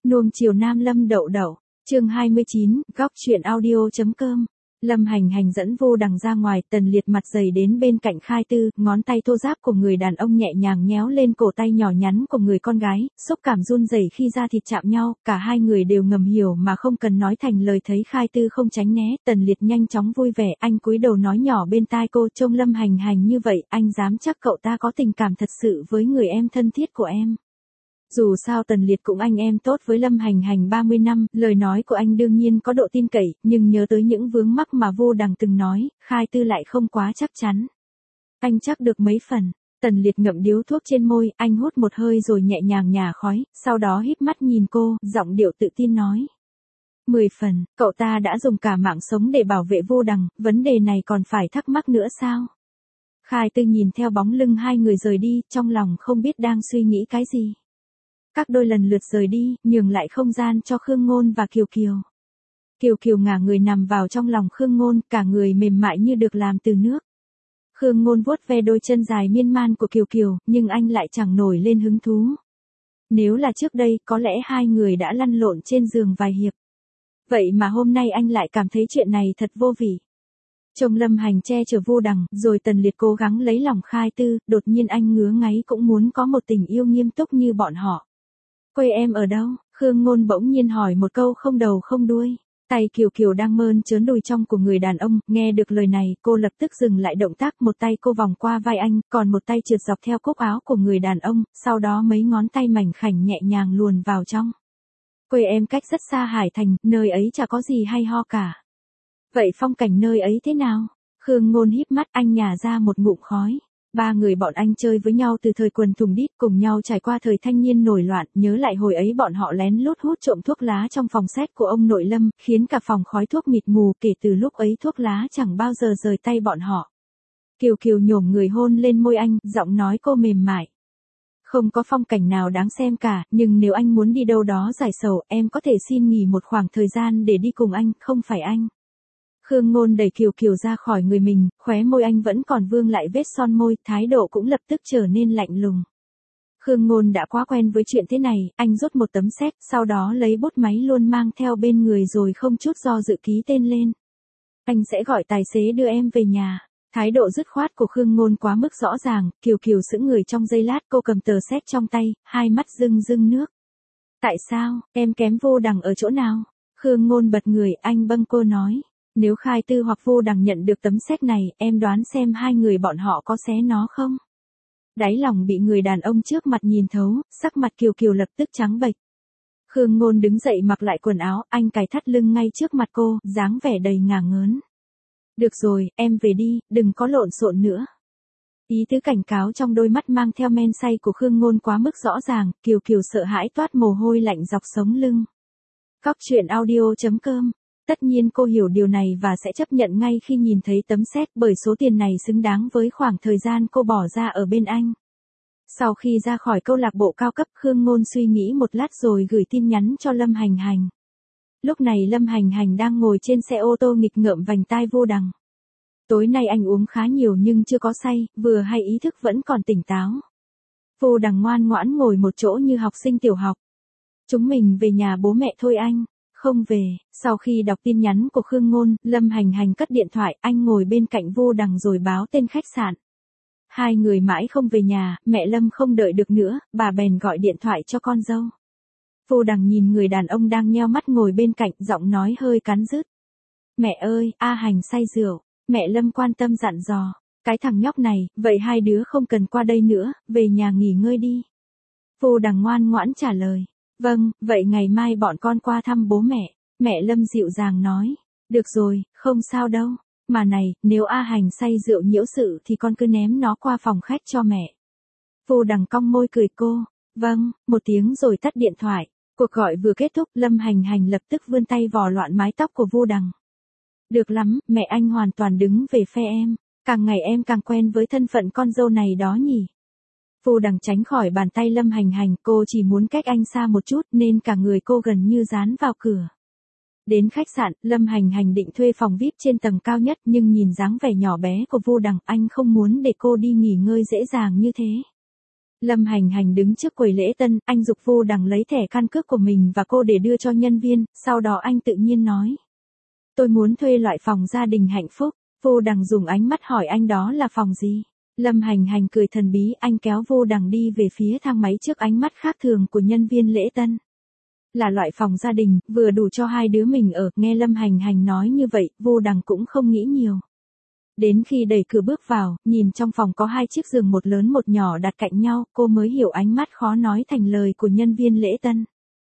Nuông chiều nam Lâm Đậu Đậu, chương 29, góc truyện audio.com. Lâm Hành Hành dẫn Vô Đằng ra ngoài, Tần Liệt mặt dày đến bên cạnh Khai Tư, ngón tay thô ráp của người đàn ông nhẹ nhàng nhéo lên cổ tay nhỏ nhắn của người con gái, xúc cảm run rẩy khi da thịt chạm nhau, cả hai người đều ngầm hiểu mà không cần nói thành lời. Thấy Khai Tư không tránh né, Tần Liệt nhanh chóng vui vẻ, anh cúi đầu nói nhỏ bên tai cô, trông Lâm Hành Hành như vậy, anh dám chắc cậu ta có tình cảm thật sự với người em thân thiết của em. Dù sao Tần Liệt cũng anh em tốt với Lâm Hành Hành 30 năm, lời nói của anh đương nhiên có độ tin cậy, nhưng nhớ tới những vướng mắc mà Vô Đằng từng nói, Khai Tư lại không quá chắc chắn. Anh chắc được mấy phần. Tần Liệt ngậm điếu thuốc trên môi, anh hút một hơi rồi nhẹ nhàng nhả khói, sau đó híp mắt nhìn cô, giọng điệu tự tin nói. 10 phần, cậu ta đã dùng cả mạng sống để bảo vệ Vô Đằng, vấn đề này còn phải thắc mắc nữa sao? Khai Tư nhìn theo bóng lưng hai người rời đi, trong lòng không biết đang suy nghĩ cái gì. Các đôi lần lượt rời đi, nhường lại không gian cho Khương Ngôn và Kiều Kiều. Kiều Kiều ngả người nằm vào trong lòng Khương Ngôn, cả người mềm mại như được làm từ nước. Khương Ngôn vuốt ve đôi chân dài miên man của Kiều Kiều, nhưng anh lại chẳng nổi lên hứng thú. Nếu là trước đây, có lẽ hai người đã lăn lộn trên giường vài hiệp. Vậy mà hôm nay anh lại cảm thấy chuyện này thật vô vị. Trông Lâm Hành che chở Vô Đằng, rồi Tần Liệt cố gắng lấy lòng Khai Tư, đột nhiên anh ngứa ngáy cũng muốn có một tình yêu nghiêm túc như bọn họ. Quê em ở đâu? Khương Ngôn bỗng nhiên hỏi một câu không đầu không đuôi. Tay Kiều Kiều đang mơn trớn đùi trong của người đàn ông, nghe được lời này, cô lập tức dừng lại động tác, một tay cô vòng qua vai anh, còn một tay trượt dọc theo cúc áo của người đàn ông, sau đó mấy ngón tay mảnh khảnh nhẹ nhàng luồn vào trong. Quê em cách rất xa Hải Thành, nơi ấy chả có gì hay ho cả. Vậy phong cảnh nơi ấy thế nào? Khương Ngôn híp mắt, anh nhả ra một ngụm khói. Ba người bọn anh chơi với nhau từ thời quần thùng đít, cùng nhau trải qua thời thanh niên nổi loạn, nhớ lại hồi ấy bọn họ lén lút hút trộm thuốc lá trong phòng xét của ông nội Lâm, khiến cả phòng khói thuốc mịt mù, kể từ lúc ấy thuốc lá chẳng bao giờ rời tay bọn họ. Kiều Kiều nhổm người hôn lên môi anh, giọng nói cô mềm mại. Không có phong cảnh nào đáng xem cả, nhưng nếu anh muốn đi đâu đó giải sầu, em có thể xin nghỉ một khoảng thời gian để đi cùng anh, không phải anh. Khương Ngôn đẩy Kiều Kiều ra khỏi người mình, khóe môi anh vẫn còn vương lại vết son môi, thái độ cũng lập tức trở nên lạnh lùng. Khương Ngôn đã quá quen với chuyện thế này, anh rút một tấm séc, sau đó lấy bút máy luôn mang theo bên người rồi không chút do dự ký tên lên. Anh sẽ gọi tài xế đưa em về nhà. Thái độ dứt khoát của Khương Ngôn quá mức rõ ràng, Kiều Kiều sững người trong giây lát, cô cầm tờ séc trong tay, hai mắt rưng rưng nước. Tại sao, em kém Vô Đằng ở chỗ nào? Khương Ngôn bật người, anh bâng cô nói. Nếu Khai Tư hoặc Vô Đằng nhận được tấm séc này, em đoán xem hai người bọn họ có xé nó không? Đáy lòng bị người đàn ông trước mặt nhìn thấu, sắc mặt Kiều Kiều lập tức trắng bệch. Khương Ngôn đứng dậy mặc lại quần áo, anh cài thắt lưng ngay trước mặt cô, dáng vẻ đầy ngả ngớn. Được rồi, em về đi, đừng có lộn xộn nữa. Ý tứ cảnh cáo trong đôi mắt mang theo men say của Khương Ngôn quá mức rõ ràng, Kiều Kiều sợ hãi toát mồ hôi lạnh dọc sống lưng. Góc truyện audio.com. Tất nhiên cô hiểu điều này và sẽ chấp nhận ngay khi nhìn thấy tấm séc, bởi số tiền này xứng đáng với khoảng thời gian cô bỏ ra ở bên anh. Sau khi ra khỏi câu lạc bộ cao cấp, Khương Ngôn suy nghĩ một lát rồi gửi tin nhắn cho Lâm Hành Hành. Lúc này Lâm Hành Hành đang ngồi trên xe ô tô nghịch ngợm vành tai Vô Đằng. Tối nay anh uống khá nhiều nhưng chưa có say, vừa hay ý thức vẫn còn tỉnh táo. Vô Đằng ngoan ngoãn ngồi một chỗ như học sinh tiểu học. Chúng mình về nhà bố mẹ thôi anh. Không về. Sau khi đọc tin nhắn của Khương Ngôn, Lâm Hành Hành cất điện thoại, anh ngồi bên cạnh Vô Đằng rồi báo tên khách sạn. Hai người mãi không về nhà, mẹ Lâm không đợi được nữa, bà bèn gọi điện thoại cho con dâu. Vô Đằng nhìn người đàn ông đang nheo mắt ngồi bên cạnh, giọng nói hơi cắn rứt. Mẹ ơi, A Hành say rượu. Mẹ Lâm quan tâm dặn dò. Cái thằng nhóc này, vậy hai đứa không cần qua đây nữa, về nhà nghỉ ngơi đi. Vô Đằng ngoan ngoãn trả lời. Vâng, vậy ngày mai bọn con qua thăm bố mẹ. Mẹ Lâm dịu dàng nói. Được rồi, không sao đâu. Mà này, nếu A Hành say rượu nhiễu sự thì con cứ ném nó qua phòng khách cho mẹ. Vô Đằng cong môi cười cô. Vâng, một tiếng rồi tắt điện thoại. Cuộc gọi vừa kết thúc, Lâm Hành Hành lập tức vươn tay vò loạn mái tóc của Vô Đằng. Được lắm, mẹ anh hoàn toàn đứng về phe em. Càng ngày em càng quen với thân phận con dâu này đó nhỉ. Vô Đằng tránh khỏi bàn tay Lâm Hành Hành, cô chỉ muốn cách anh xa một chút nên cả người cô gần như dán vào cửa. Đến khách sạn, Lâm Hành Hành định thuê phòng VIP trên tầng cao nhất nhưng nhìn dáng vẻ nhỏ bé của Vô Đằng, anh không muốn để cô đi nghỉ ngơi dễ dàng như thế. Lâm Hành Hành đứng trước quầy lễ tân, anh giục Vô Đằng lấy thẻ căn cước của mình và cô để đưa cho nhân viên, sau đó anh tự nhiên nói. Tôi muốn thuê loại phòng gia đình hạnh phúc. Vô Đằng dùng ánh mắt hỏi anh đó là phòng gì. Lâm Hành Hành cười thần bí, anh kéo Vô Đằng đi về phía thang máy trước ánh mắt khác thường của nhân viên lễ tân. Là loại phòng gia đình, vừa đủ cho hai đứa mình ở, nghe Lâm Hành Hành nói như vậy, Vô Đằng cũng không nghĩ nhiều. Đến khi đẩy cửa bước vào, nhìn trong phòng có 2 chiếc giường một lớn một nhỏ đặt cạnh nhau, cô mới hiểu ánh mắt khó nói thành lời của nhân viên lễ tân.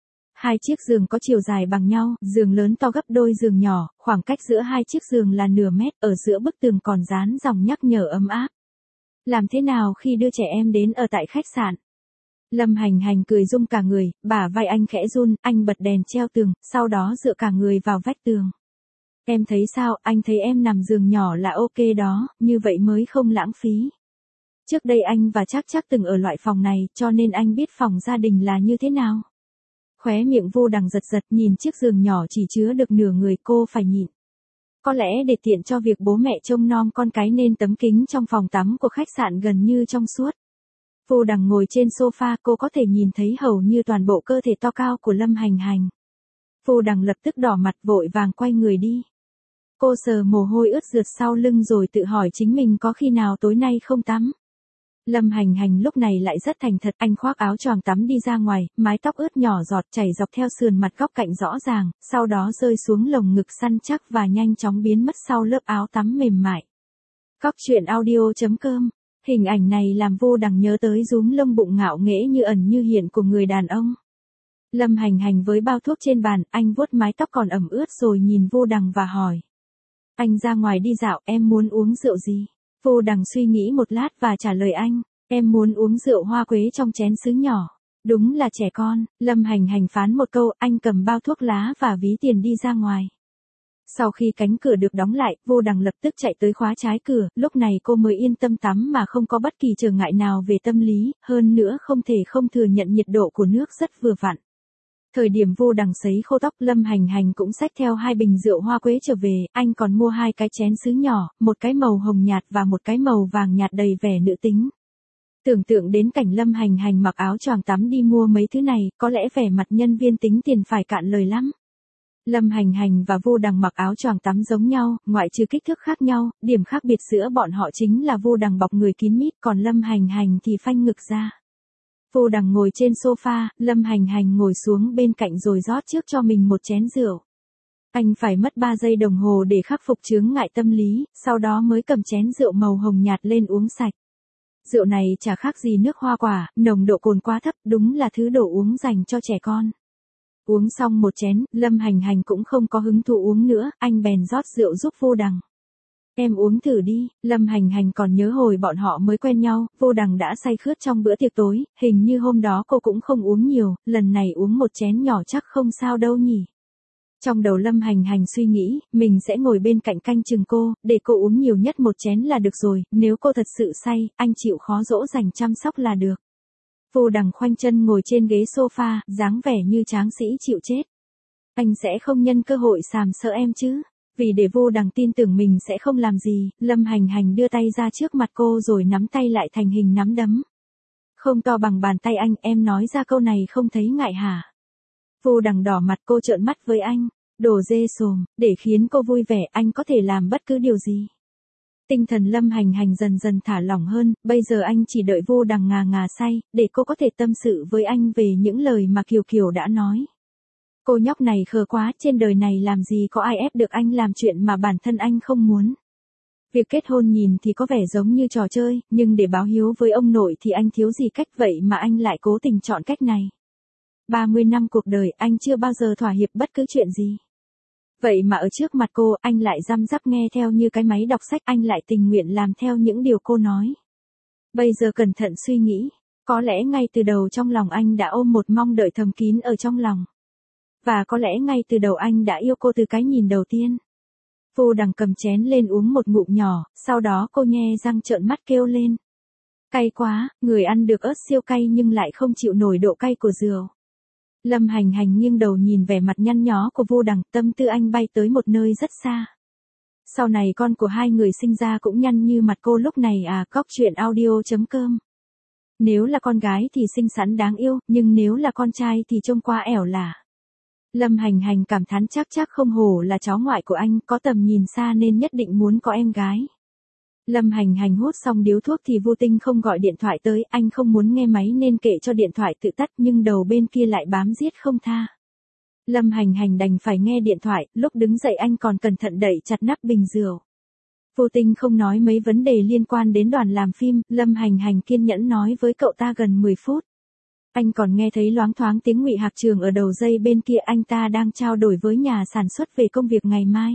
2 chiếc giường có chiều dài bằng nhau, giường lớn to gấp đôi giường nhỏ, khoảng cách giữa 2 chiếc giường là nửa mét, ở giữa bức tường còn dán dòng nhắc nhở ấm áp. Làm thế nào khi đưa trẻ em đến ở tại khách sạn? Lâm Hành Hành cười rung cả người, bả vai anh khẽ run, anh bật đèn treo tường, sau đó dựa cả người vào vách tường. Em thấy sao, anh thấy em nằm giường nhỏ là ok đó, như vậy mới không lãng phí. Trước đây anh và chắc từng ở loại phòng này, cho nên anh biết phòng gia đình là như thế nào. Khóe miệng Vô Đằng giật giật, nhìn chiếc giường nhỏ chỉ chứa được nửa người, cô phải nhịn. Có lẽ để tiện cho việc bố mẹ trông nom con cái nên tấm kính trong phòng tắm của khách sạn gần như trong suốt. Vô Đằng ngồi trên sofa, cô có thể nhìn thấy hầu như toàn bộ cơ thể to cao của Lâm Hành Hành. Vô Đằng lập tức đỏ mặt vội vàng quay người đi. Cô sờ mồ hôi ướt rượt sau lưng rồi tự hỏi chính mình có khi nào tối nay không tắm. Lâm Hành Hành lúc này lại rất thành thật, anh khoác áo choàng tắm đi ra ngoài, mái tóc ướt nhỏ giọt chảy dọc theo sườn mặt góc cạnh rõ ràng, sau đó rơi xuống lồng ngực săn chắc và nhanh chóng biến mất sau lớp áo tắm mềm mại. Cóc truyện audio.com. Hình ảnh này làm Vô Đằng nhớ tới rúm lông bụng ngạo nghễ như ẩn như hiện của người đàn ông. Lâm Hành Hành với bao thuốc trên bàn, anh vuốt mái tóc còn ẩm ướt rồi nhìn Vô Đằng và hỏi. Anh ra ngoài đi dạo, em muốn uống rượu gì? Vô Đằng suy nghĩ một lát và trả lời anh, em muốn uống rượu hoa quế trong chén sứ nhỏ. Đúng là trẻ con. Lâm Hành Hành phán một câu, anh cầm bao thuốc lá và ví tiền đi ra ngoài. Sau khi cánh cửa được đóng lại, Vô Đằng lập tức chạy tới khóa trái cửa, lúc này cô mới yên tâm tắm mà không có bất kỳ trở ngại nào về tâm lý, hơn nữa không thể không thừa nhận nhiệt độ của nước rất vừa vặn. Thời điểm Vô Đằng sấy khô tóc, Lâm Hành Hành cũng xách theo 2 bình rượu hoa quế trở về, anh còn mua 2 cái chén sứ nhỏ, một cái màu hồng nhạt và một cái màu vàng nhạt đầy vẻ nữ tính. Tưởng tượng đến cảnh Lâm Hành Hành mặc áo choàng tắm đi mua mấy thứ này, có lẽ vẻ mặt nhân viên tính tiền phải cạn lời lắm. Lâm Hành Hành và Vô Đằng mặc áo choàng tắm giống nhau, ngoại trừ kích thước khác nhau, điểm khác biệt giữa bọn họ chính là Vô Đằng bọc người kín mít, còn Lâm Hành Hành thì phanh ngực ra. Vô Đằng ngồi trên sofa, Lâm Hành Hành ngồi xuống bên cạnh rồi rót trước cho mình một chén rượu. Anh phải mất 3 giây đồng hồ để khắc phục chướng ngại tâm lý, sau đó mới cầm chén rượu màu hồng nhạt lên uống sạch. Rượu này chả khác gì nước hoa quả, nồng độ cồn quá thấp, đúng là thứ đồ uống dành cho trẻ con. Uống xong một chén, Lâm Hành Hành cũng không có hứng thú uống nữa, anh bèn rót rượu giúp Vô Đằng. Em uống thử đi. Lâm Hành Hành còn nhớ hồi bọn họ mới quen nhau, Vô Đằng đã say khướt trong bữa tiệc tối, hình như hôm đó cô cũng không uống nhiều, lần này uống một chén nhỏ chắc không sao đâu nhỉ. Trong đầu Lâm Hành Hành suy nghĩ, mình sẽ ngồi bên cạnh canh chừng cô, để cô uống nhiều nhất một chén là được rồi, nếu cô thật sự say, anh chịu khó dỗ dành chăm sóc là được. Vô Đằng khoanh chân ngồi trên ghế sofa, dáng vẻ như tráng sĩ chịu chết. Anh sẽ không nhân cơ hội sàm sỡ em chứ? Vì để Vô Đằng tin tưởng mình sẽ không làm gì, Lâm Hành Hành đưa tay ra trước mặt cô rồi nắm tay lại thành hình nắm đấm. Không to bằng bàn tay anh, em nói ra câu này không thấy ngại hả? Vô Đằng đỏ mặt, cô trợn mắt với anh. Đồ dê sồm, để khiến cô vui vẻ, anh có thể làm bất cứ điều gì. Tinh thần Lâm Hành Hành dần dần thả lỏng hơn, bây giờ anh chỉ đợi Vô Đằng ngà ngà say, để cô có thể tâm sự với anh về những lời mà Kiều Kiều đã nói. Cô nhóc này khờ quá, trên đời này làm gì có ai ép được anh làm chuyện mà bản thân anh không muốn. Việc kết hôn nhìn thì có vẻ giống như trò chơi, nhưng để báo hiếu với ông nội thì anh thiếu gì cách vậy mà anh lại cố tình chọn cách này. 30 năm cuộc đời anh chưa bao giờ thỏa hiệp bất cứ chuyện gì. Vậy mà ở trước mặt cô, anh lại răm rắp nghe theo như cái máy đọc sách, anh lại tình nguyện làm theo những điều cô nói. Bây giờ cẩn thận suy nghĩ, có lẽ ngay từ đầu trong lòng anh đã ôm một mong đợi thầm kín ở trong lòng. Và có lẽ ngay từ đầu anh đã yêu cô từ cái nhìn đầu tiên. Vô Đằng cầm chén lên uống một ngụm nhỏ, sau đó cô nhe răng trợn mắt kêu lên. Cay quá, người ăn được ớt siêu cay nhưng lại không chịu nổi độ cay của rượu. Lâm Hành Hành nghiêng đầu nhìn vẻ mặt nhăn nhó của Vô Đằng, tâm tư anh bay tới một nơi rất xa. Sau này con của hai người sinh ra cũng nhăn như mặt cô lúc này à. Cóc truyện audio.com Nếu là con gái thì xinh xắn đáng yêu, nhưng nếu là con trai thì trông qua ẻo lả. Lâm Hành Hành cảm thán chắc chắc không hổ là cháu ngoại của anh, có tầm nhìn xa nên nhất định muốn có em gái. Lâm Hành Hành hút xong điếu thuốc thì Vô Tinh không gọi điện thoại tới, anh không muốn nghe máy nên kệ cho điện thoại tự tắt nhưng đầu bên kia lại bám giết không tha. Lâm Hành Hành đành phải nghe điện thoại, lúc đứng dậy anh còn cẩn thận đẩy chặt nắp bình rượu. Vô Tinh không nói mấy vấn đề liên quan đến đoàn làm phim, Lâm Hành Hành kiên nhẫn nói với cậu ta gần 10 phút. Anh còn nghe thấy loáng thoáng tiếng Ngụy Hạc Trường ở đầu dây bên kia, anh ta đang trao đổi với nhà sản xuất về công việc ngày mai.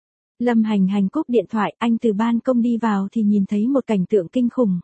Lâm Hành Hành cúp điện thoại, anh từ ban công đi vào thì nhìn thấy một cảnh tượng kinh khủng.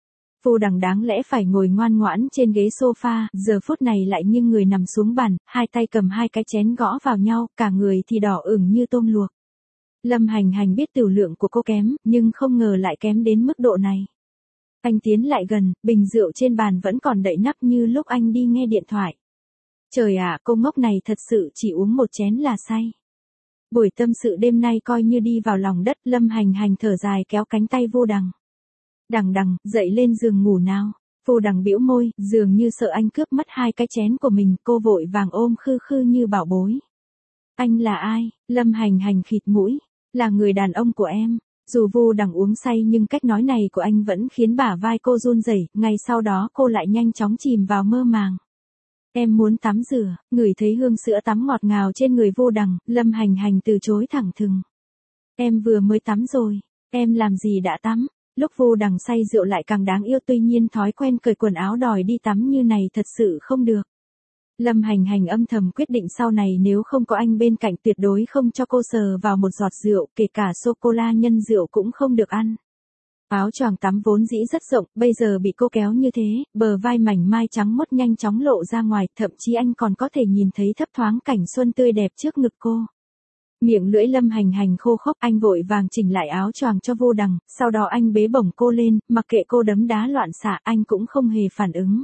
Vô Đằng đáng lẽ phải ngồi ngoan ngoãn trên ghế sofa, giờ phút này lại nghiêng người nằm xuống bàn, hai tay cầm hai cái chén gõ vào nhau, cả người thì đỏ ửng như tôm luộc. Lâm Hành Hành biết tiểu lượng của cô kém, nhưng không ngờ lại kém đến mức độ này. Anh tiến lại gần, bình rượu trên bàn vẫn còn đậy nắp như lúc anh đi nghe điện thoại. Trời ạ, cô ngốc này thật sự chỉ uống một chén là say. Buổi tâm sự đêm nay coi như đi vào lòng đất, Lâm Hành Hành thở dài kéo cánh tay Vô Đằng. Đằng đằng, dậy lên giường ngủ nào. Vô Đằng bĩu môi, dường như sợ anh cướp mất hai cái chén của mình, cô vội vàng ôm khư khư như bảo bối. Anh là ai? Lâm Hành Hành khịt mũi. Là người đàn ông của em. Dù Vô Đằng uống say nhưng cách nói này của anh vẫn khiến bả vai cô run rẩy. Ngay sau đó cô lại nhanh chóng chìm vào mơ màng. Em muốn tắm rửa, ngửi thấy hương sữa tắm ngọt ngào trên người Vô Đằng, Lâm Hành Hành từ chối thẳng thừng. Em vừa mới tắm rồi, em làm gì đã tắm? Lúc Vô Đằng say rượu lại càng đáng yêu, tuy nhiên thói quen cởi quần áo đòi đi tắm như này thật sự không được. Lâm Hành Hành âm thầm quyết định sau này nếu không có anh bên cạnh tuyệt đối không cho cô sờ vào một giọt rượu, kể cả sô-cô-la nhân rượu cũng không được ăn. Áo choàng tắm vốn dĩ rất rộng, bây giờ bị cô kéo như thế, bờ vai mảnh mai trắng mốt nhanh chóng lộ ra ngoài, thậm chí anh còn có thể nhìn thấy thấp thoáng cảnh xuân tươi đẹp trước ngực cô. Miệng lưỡi Lâm Hành Hành khô khốc, anh vội vàng chỉnh lại áo choàng cho Vô Đằng, sau đó anh bế bổng cô lên, mặc kệ cô đấm đá loạn xạ, anh cũng không hề phản ứng.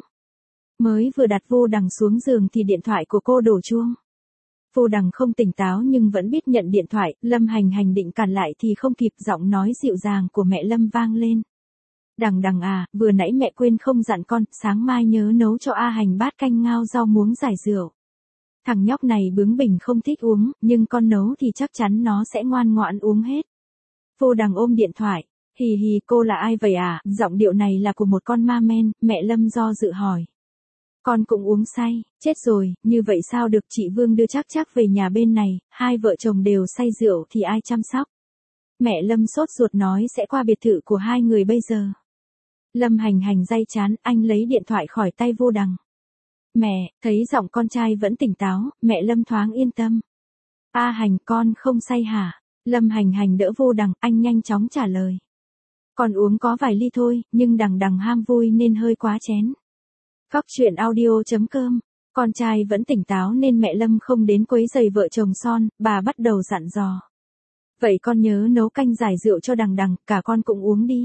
Mới vừa đặt Vô Đằng xuống giường thì điện thoại của cô đổ chuông. Vô Đằng không tỉnh táo nhưng vẫn biết nhận điện thoại, Lâm Hành Hành định cản lại thì không kịp, giọng nói dịu dàng của mẹ Lâm vang lên. Đằng đằng à, vừa nãy mẹ quên không dặn con, sáng mai nhớ nấu cho A Hành bát canh ngao rau muống giải rượu. Thằng nhóc này bướng bỉnh không thích uống, nhưng con nấu thì chắc chắn nó sẽ ngoan ngoãn uống hết. Vô Đằng ôm điện thoại, hì hì, cô là ai vậy à, giọng điệu này là của một con ma men, mẹ Lâm do dự hỏi. Con cũng uống say, chết rồi, như vậy sao được, chị Vương đưa chắc chắc về nhà bên này, hai vợ chồng đều say rượu thì ai chăm sóc. Mẹ Lâm sốt ruột nói sẽ qua biệt thự của hai người bây giờ. Lâm Hành Hành day chán, anh lấy điện thoại khỏi tay Vô Đằng. Mẹ, thấy giọng con trai vẫn tỉnh táo, mẹ Lâm thoáng yên tâm. A Hành, con không say hả? Lâm Hành Hành đỡ Vô Đằng, anh nhanh chóng trả lời. Con uống có vài ly thôi, nhưng đằng đằng ham vui nên hơi quá chén. Góc truyện audio.com. Con trai vẫn tỉnh táo nên mẹ Lâm không đến quấy rầy vợ chồng son, bà bắt đầu dặn dò. Vậy con nhớ nấu canh giải rượu cho đằng đằng, cả con cũng uống đi.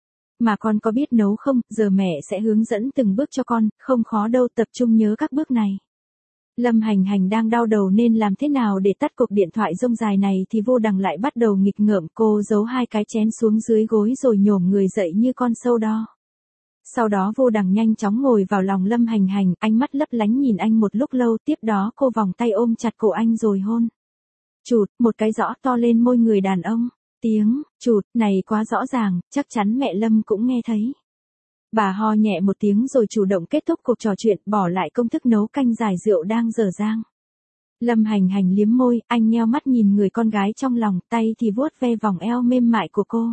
Mà con có biết nấu không, giờ mẹ sẽ hướng dẫn từng bước cho con, không khó đâu, tập trung nhớ các bước này. Lâm Hành Hành đang đau đầu nên làm thế nào để tắt cuộc điện thoại rông dài này thì Vô Đằng lại bắt đầu nghịch ngợm, cô giấu hai cái chén xuống dưới gối rồi nhổm người dậy như con sâu đo. Sau đó Vô Đằng nhanh chóng ngồi vào lòng Lâm Hành Hành, ánh mắt lấp lánh nhìn anh một lúc lâu, tiếp đó cô vòng tay ôm chặt cổ anh rồi hôn. Chụt, một cái rõ to lên môi người đàn ông. Tiếng chụt này quá rõ ràng, chắc chắn mẹ Lâm cũng nghe thấy. Bà ho nhẹ một tiếng rồi chủ động kết thúc cuộc trò chuyện, bỏ lại công thức nấu canh giải rượu đang dở dang. Lâm Hành Hành liếm môi, anh nheo mắt nhìn người con gái trong lòng, tay thì vuốt ve vòng eo mềm mại của cô.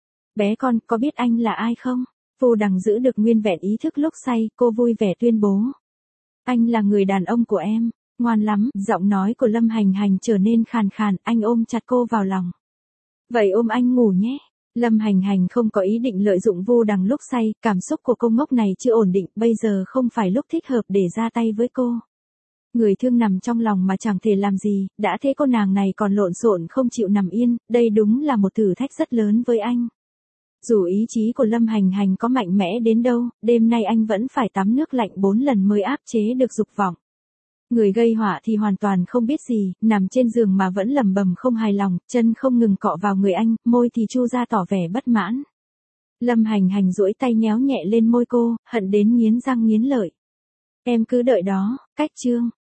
Bé con, có biết anh là ai không? Vô Đằng giữ được nguyên vẹn ý thức lúc say, cô vui vẻ tuyên bố. Anh là người đàn ông của em, ngoan lắm, giọng nói của Lâm Hành Hành trở nên khàn khàn, anh ôm chặt cô vào lòng. Vậy ôm anh ngủ nhé. Lâm Hành Hành không có ý định lợi dụng Vô Đằng lúc say, cảm xúc của cô ngốc này chưa ổn định, bây giờ không phải lúc thích hợp để ra tay với cô. Người thương nằm trong lòng mà chẳng thể làm gì, đã thế cô nàng này còn lộn xộn không chịu nằm yên, đây đúng là một thử thách rất lớn với anh. Dù ý chí của Lâm Hành Hành có mạnh mẽ đến đâu, đêm nay anh vẫn phải tắm nước lạnh 4 lần mới áp chế được dục vọng. Người gây họa thì hoàn toàn không biết gì, nằm trên giường mà vẫn lẩm bẩm không hài lòng, chân không ngừng cọ vào người anh, môi thì chu ra tỏ vẻ bất mãn. Lâm Hành Hành duỗi tay nhéo nhẹ lên môi cô, hận đến nghiến răng nghiến lợi. Em cứ đợi đó, cách chương.